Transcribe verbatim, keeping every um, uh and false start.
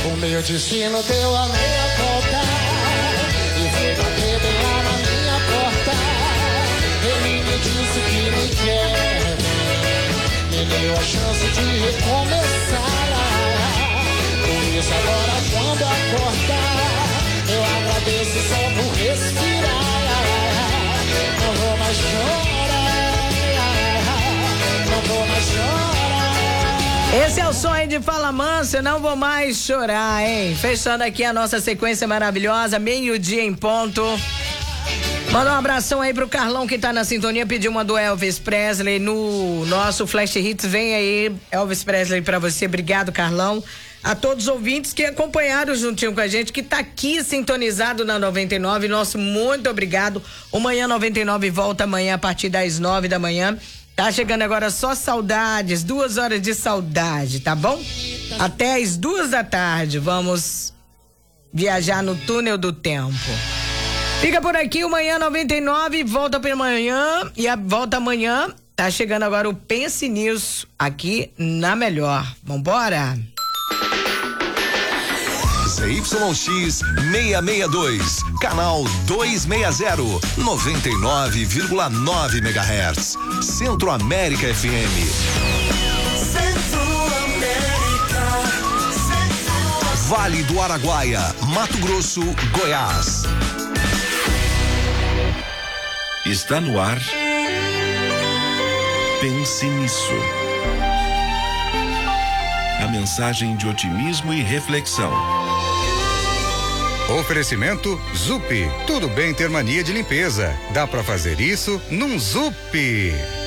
O meu destino deu a meia volta e foi bater bem lá na minha porta. Ele me disse que me quer, me deu a chance de recomeçar. Por isso agora quando acordar, eu agradeço só por respirar. Não vou mais chorar, não vou mais chorar. Esse é o sonho de Fala Mansa, não vou mais chorar, hein? Fechando aqui a nossa sequência maravilhosa, meio-dia em ponto. Manda um abração aí pro Carlão que tá na sintonia, pediu uma do Elvis Presley no nosso Flash Hits. Vem aí, Elvis Presley pra você. Obrigado, Carlão. A todos os ouvintes que acompanharam juntinho com a gente, que tá aqui sintonizado na noventa e nove, nosso muito obrigado. O Manhã noventa e nove volta amanhã a partir das nove da manhã. Tá chegando agora só saudades, duas horas de saudade, tá bom? Até as duas da tarde, vamos viajar no túnel do tempo. Fica por aqui o Manhã noventa e nove, volta para amanhã e a volta amanhã. Tá chegando agora o Pense Nisso, aqui na Melhor. Vambora? Z Y X seiscentos e sessenta e dois, canal duzentos e sessenta, noventa e nove vírgula nove megahertz, Centro América F M. Centro-América, Centro... Vale do Araguaia, Mato Grosso, Goiás. Está no ar. Pense Nisso. A mensagem de otimismo e reflexão. Oferecimento Zup. Tudo bem ter mania de limpeza. Dá pra fazer isso num Zup.